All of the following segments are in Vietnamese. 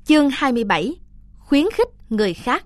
Chương 27. Khuyến khích người khác.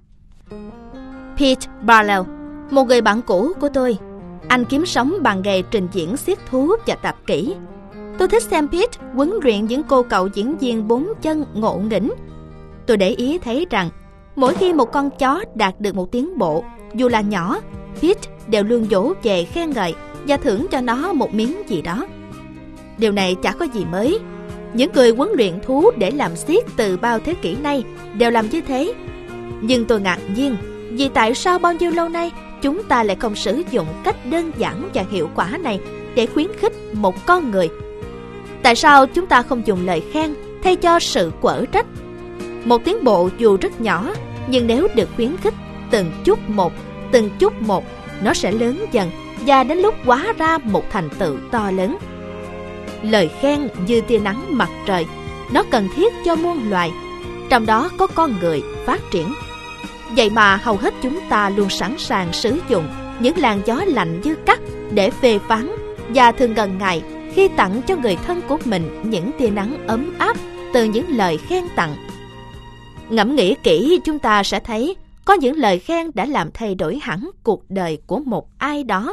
Pete Barlow, một người bạn cũ của tôi. Anh kiếm sống bằng nghề trình diễn xiết thú và tạp kỹ. Tôi thích xem Pete huấn luyện những cô cậu diễn viên 4 chân ngộ nghĩnh. Tôi để ý thấy rằng mỗi khi một con chó đạt được một tiến bộ, dù là nhỏ, Pete đều luôn vỗ về khen ngợi và thưởng cho nó một miếng gì đó. Điều này chả có gì mới. Những người huấn luyện thú để làm xiết từ bao thế kỷ nay đều làm như thế. Nhưng tôi ngạc nhiên vì tại sao bao nhiêu lâu nay chúng ta lại không sử dụng cách đơn giản và hiệu quả này để khuyến khích một con người. Tại sao chúng ta không dùng lời khen thay cho sự quở trách? Một tiến bộ dù rất nhỏ, nhưng nếu được khuyến khích từng chút một, nó sẽ lớn dần và đến lúc hóa ra một thành tựu to lớn. Lời khen như tia nắng mặt trời, nó cần thiết cho muôn loài, trong đó có con người phát triển. Vậy mà hầu hết chúng ta luôn sẵn sàng sử dụng những làn gió lạnh như cắt để phê phán, và thường ngần ngại khi tặng cho người thân của mình những tia nắng ấm áp từ những lời khen tặng. Ngẫm nghĩ kỹ, chúng ta sẽ thấy có những lời khen đã làm thay đổi hẳn cuộc đời của một ai đó.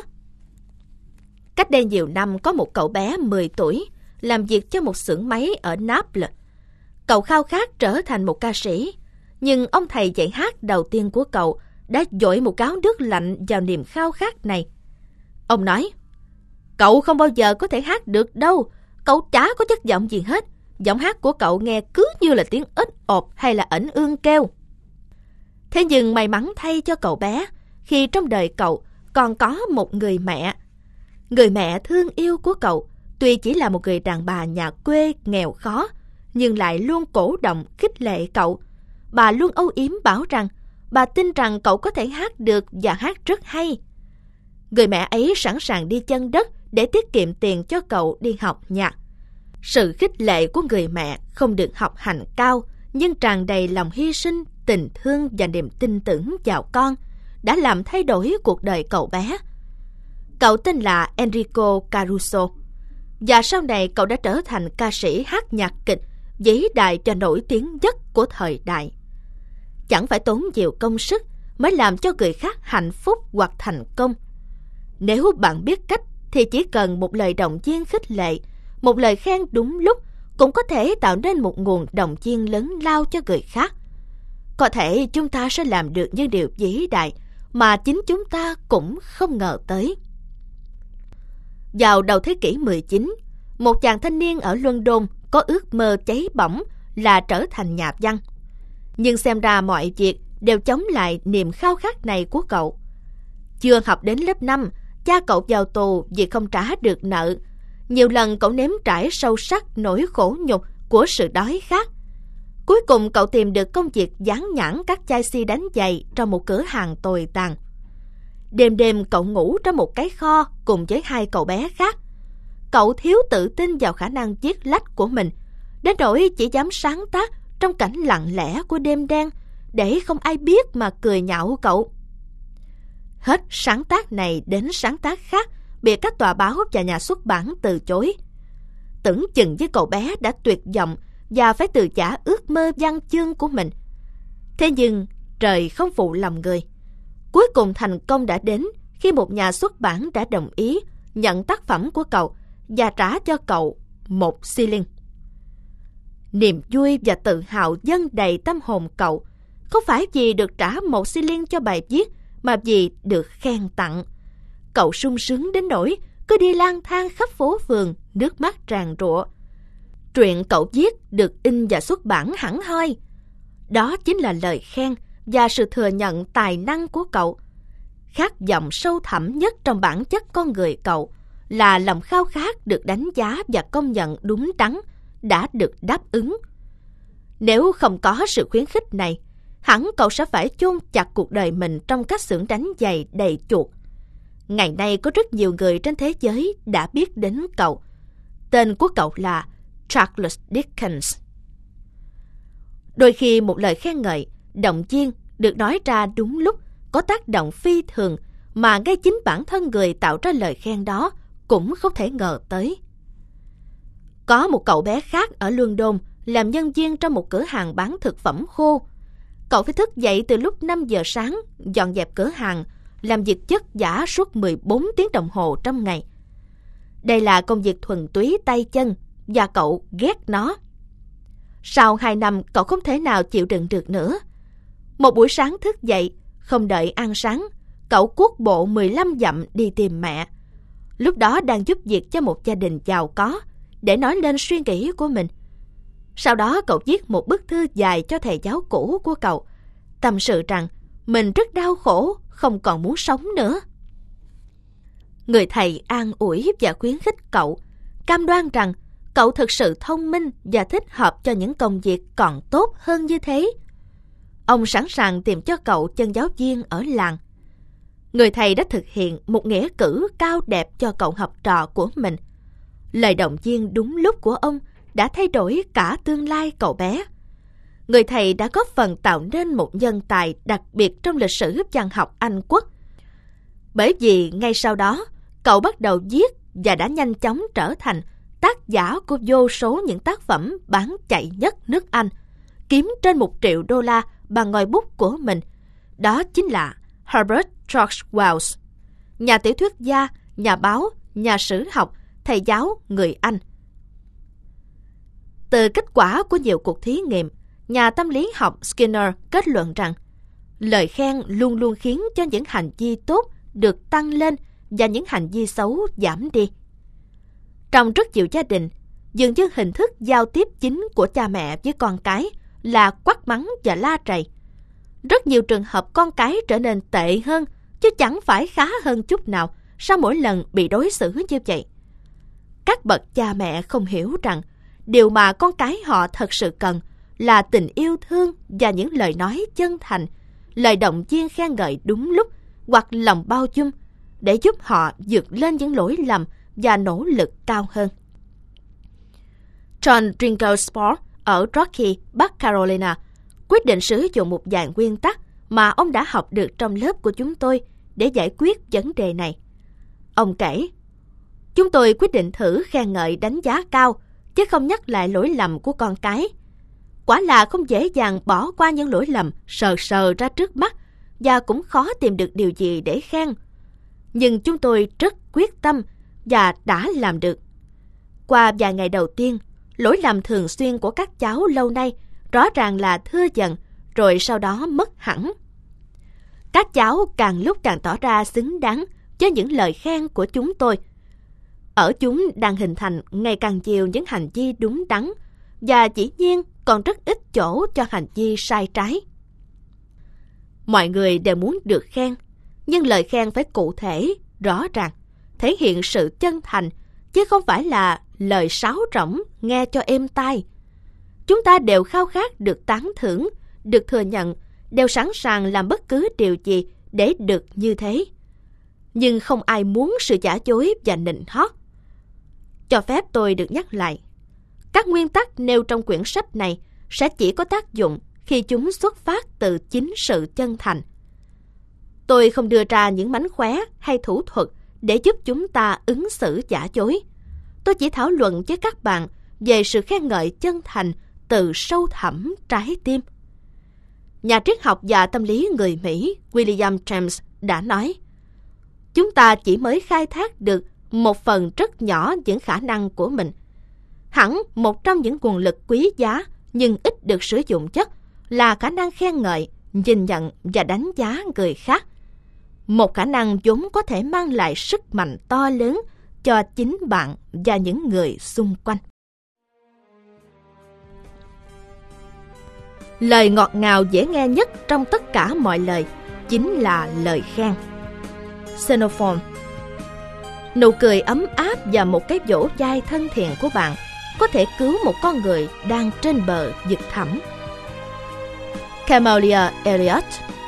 Cách đây nhiều năm, có một cậu bé 10 tuổi làm việc cho một xưởng máy ở Naples. Cậu khao khát trở thành một ca sĩ, nhưng ông thầy dạy hát đầu tiên của cậu đã dội một gáo nước lạnh vào niềm khao khát này. Ông nói: "Cậu không bao giờ có thể hát được đâu, cậu chả có chất giọng gì hết. Giọng hát của cậu nghe cứ như là tiếng ếch ộp hay là ẩn ương kêu." Thế nhưng may mắn thay cho cậu bé, khi trong đời cậu còn có một người mẹ. Người mẹ thương yêu của cậu tuy chỉ là một người đàn bà nhà quê nghèo khó, nhưng lại luôn cổ động khích lệ cậu. Bà luôn âu yếm bảo rằng bà tin rằng cậu có thể hát được và hát rất hay. Người mẹ ấy sẵn sàng đi chân đất để tiết kiệm tiền cho cậu đi học nhạc. Sự khích lệ của người mẹ không được học hành cao, nhưng tràn đầy lòng hy sinh, tình thương và niềm tin tưởng vào con, đã làm thay đổi cuộc đời cậu bé. Cậu tên là Enrico Caruso, và sau này cậu đã trở thành ca sĩ hát nhạc kịch vĩ đại và nổi tiếng nhất của thời đại. Chẳng phải tốn nhiều công sức mới làm cho người khác hạnh phúc hoặc thành công. Nếu bạn biết cách thì chỉ cần một lời động viên khích lệ, một lời khen đúng lúc cũng có thể tạo nên một nguồn động viên lớn lao cho người khác. Có thể chúng ta sẽ làm được những điều vĩ đại mà chính chúng ta cũng không ngờ tới. Vào đầu thế kỷ 19, một chàng thanh niên ở London có ước mơ cháy bỏng là trở thành nhà văn. Nhưng xem ra mọi việc đều chống lại niềm khao khát này của cậu. Chưa học đến lớp 5, cha cậu vào tù vì không trả được nợ. Nhiều lần cậu nếm trải sâu sắc nỗi khổ nhục của sự đói khát. Cuối cùng cậu tìm được công việc dán nhãn các chai xi đánh giày trong một cửa hàng tồi tàn. Đêm đêm cậu ngủ trong một cái kho cùng với 2 cậu bé khác. Cậu thiếu tự tin vào khả năng viết lách của mình, đến nỗi chỉ dám sáng tác trong cảnh lặng lẽ của đêm đen để không ai biết mà cười nhạo cậu. Hết sáng tác này đến sáng tác khác bị các tòa báo và nhà xuất bản từ chối. Tưởng chừng với cậu bé đã tuyệt vọng và phải từ trả ước mơ văn chương của mình. Thế nhưng trời không phụ lòng người. Cuối cùng thành công đã đến khi một nhà xuất bản đã đồng ý nhận tác phẩm của cậu và trả cho cậu 1 xi linh. Niềm vui và tự hào dâng đầy tâm hồn cậu, không phải vì được trả 1 xi linh cho bài viết, mà vì được khen tặng. Cậu sung sướng đến nỗi cứ đi lang thang khắp phố phường, nước mắt tràn trụa. Truyện cậu viết được in và xuất bản hẳn hoi. Đó chính là lời khen và sự thừa nhận tài năng của cậu. Khát vọng sâu thẳm nhất trong bản chất con người cậu là lòng khao khát được đánh giá và công nhận đúng đắn đã được đáp ứng. Nếu không có sự khuyến khích này, hẳn cậu sẽ phải chôn chặt cuộc đời mình trong các xưởng đánh giày đầy chuột. Ngày nay có rất nhiều người trên thế giới đã biết đến cậu. Tên của cậu là Charles Dickens. Đôi khi một lời khen ngợi, động viên được nói ra đúng lúc có tác động phi thường mà ngay chính bản thân người tạo ra lời khen đó cũng không thể ngờ tới. Có một cậu bé khác ở London làm nhân viên trong một cửa hàng bán thực phẩm khô. Cậu phải thức dậy từ lúc 5 giờ sáng, dọn dẹp cửa hàng, làm việc chất vả suốt 14 tiếng đồng hồ trong ngày. Đây là công việc thuần túy tay chân, và cậu ghét nó. Sau 2 năm, cậu không thể nào chịu đựng được nữa. Một buổi sáng thức dậy, không đợi ăn sáng, cậu cuốc bộ 15 dặm đi tìm mẹ. Lúc đó đang giúp việc cho một gia đình giàu có, để nói lên suy nghĩ của mình. Sau đó cậu viết một bức thư dài cho thầy giáo cũ của cậu, tâm sự rằng mình rất đau khổ, không còn muốn sống nữa. Người thầy an ủi và khuyến khích cậu, cam đoan rằng cậu thực sự thông minh và thích hợp cho những công việc còn tốt hơn như thế. Ông sẵn sàng tìm cho cậu chân giáo viên ở làng. Người thầy đã thực hiện một nghĩa cử cao đẹp cho cậu học trò của mình. Lời động viên đúng lúc của ông đã thay đổi cả tương lai cậu bé. Người thầy đã góp phần tạo nên một nhân tài đặc biệt trong lịch sử văn học Anh quốc. Bởi vì ngay sau đó, cậu bắt đầu viết và đã nhanh chóng trở thành tác giả của vô số những tác phẩm bán chạy nhất nước Anh, kiếm trên $1 triệu bằng ngòi bút của mình. Đó chính là Herbert George Wells, nhà tiểu thuyết gia, nhà báo, nhà sử học, thầy giáo người Anh. Từ kết quả của nhiều cuộc thí nghiệm, nhà tâm lý học Skinner kết luận rằng lời khen luôn luôn khiến cho những hành vi tốt được tăng lên và những hành vi xấu giảm đi. Trong rất nhiều gia đình, dường như hình thức giao tiếp chính của cha mẹ với con cái là quát mắng và la rầy. Rất nhiều trường hợp con cái trở nên tệ hơn, chứ chẳng phải khá hơn chút nào sau mỗi lần bị đối xử như vậy. Các bậc cha mẹ không hiểu rằng điều mà con cái họ thật sự cần là tình yêu thương và những lời nói chân thành, lời động viên khen ngợi đúng lúc hoặc lòng bao dung để giúp họ vượt lên những lỗi lầm và nỗ lực cao hơn. John Drinkersport ở Rocky, Bắc Carolina, quyết định sử dụng một vài nguyên tắc mà ông đã học được trong lớp của chúng tôi để giải quyết vấn đề này. Ông kể, chúng tôi quyết định thử khen ngợi đánh giá cao, chứ không nhắc lại lỗi lầm của con cái. Quả là không dễ dàng bỏ qua những lỗi lầm sờ sờ ra trước mắt và cũng khó tìm được điều gì để khen. Nhưng chúng tôi rất quyết tâm và đã làm được. Qua vài ngày đầu tiên, lỗi lầm thường xuyên của các cháu lâu nay rõ ràng là thưa dần, rồi sau đó mất hẳn. Các cháu càng lúc càng tỏ ra xứng đáng với những lời khen của chúng tôi. Ở chúng đang hình thành ngày càng nhiều những hành vi đúng đắn và dĩ nhiên còn rất ít chỗ cho hành vi sai trái. Mọi người đều muốn được khen, nhưng lời khen phải cụ thể, rõ ràng, thể hiện sự chân thành, chứ không phải là lời sáo rỗng nghe cho êm tai. Chúng ta đều khao khát được tán thưởng, được thừa nhận, đều sẵn sàng làm bất cứ điều gì để được như thế. Nhưng không ai muốn sự giả dối và nịnh hót. Cho phép tôi được nhắc lại, các nguyên tắc nêu trong quyển sách này sẽ chỉ có tác dụng khi chúng xuất phát từ chính sự chân thành. Tôi không đưa ra những mánh khóe hay thủ thuật để giúp chúng ta ứng xử giả dối. Tôi chỉ thảo luận với các bạn về sự khen ngợi chân thành từ sâu thẳm trái tim. Nhà triết học và tâm lý người Mỹ William James đã nói, chúng ta chỉ mới khai thác được một phần rất nhỏ những khả năng của mình. Hẳn một trong những nguồn lực quý giá nhưng ít được sử dụng nhất là khả năng khen ngợi, nhìn nhận và đánh giá người khác. Một khả năng vốn có thể mang lại sức mạnh to lớn cho chính bạn và những người xung quanh. Lời ngọt ngào dễ nghe nhất trong tất cả mọi lời chính là lời khen. Xenophon. Nụ cười ấm áp và một cái vỗ vai thân thiện của bạn có thể cứu một con người đang trên bờ vực thẳm. Camelia Elliot.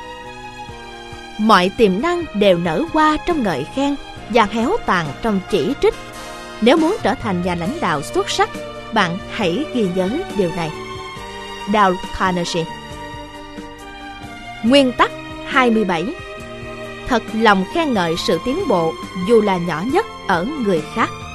Mọi tiềm năng đều nở hoa trong ngợi khen và héo tàn trong chỉ trích. Nếu muốn trở thành nhà lãnh đạo xuất sắc, bạn hãy ghi nhớ điều này. Dale Carnegie. Nguyên tắc 27. Thật lòng khen ngợi sự tiến bộ dù là nhỏ nhất ở người khác.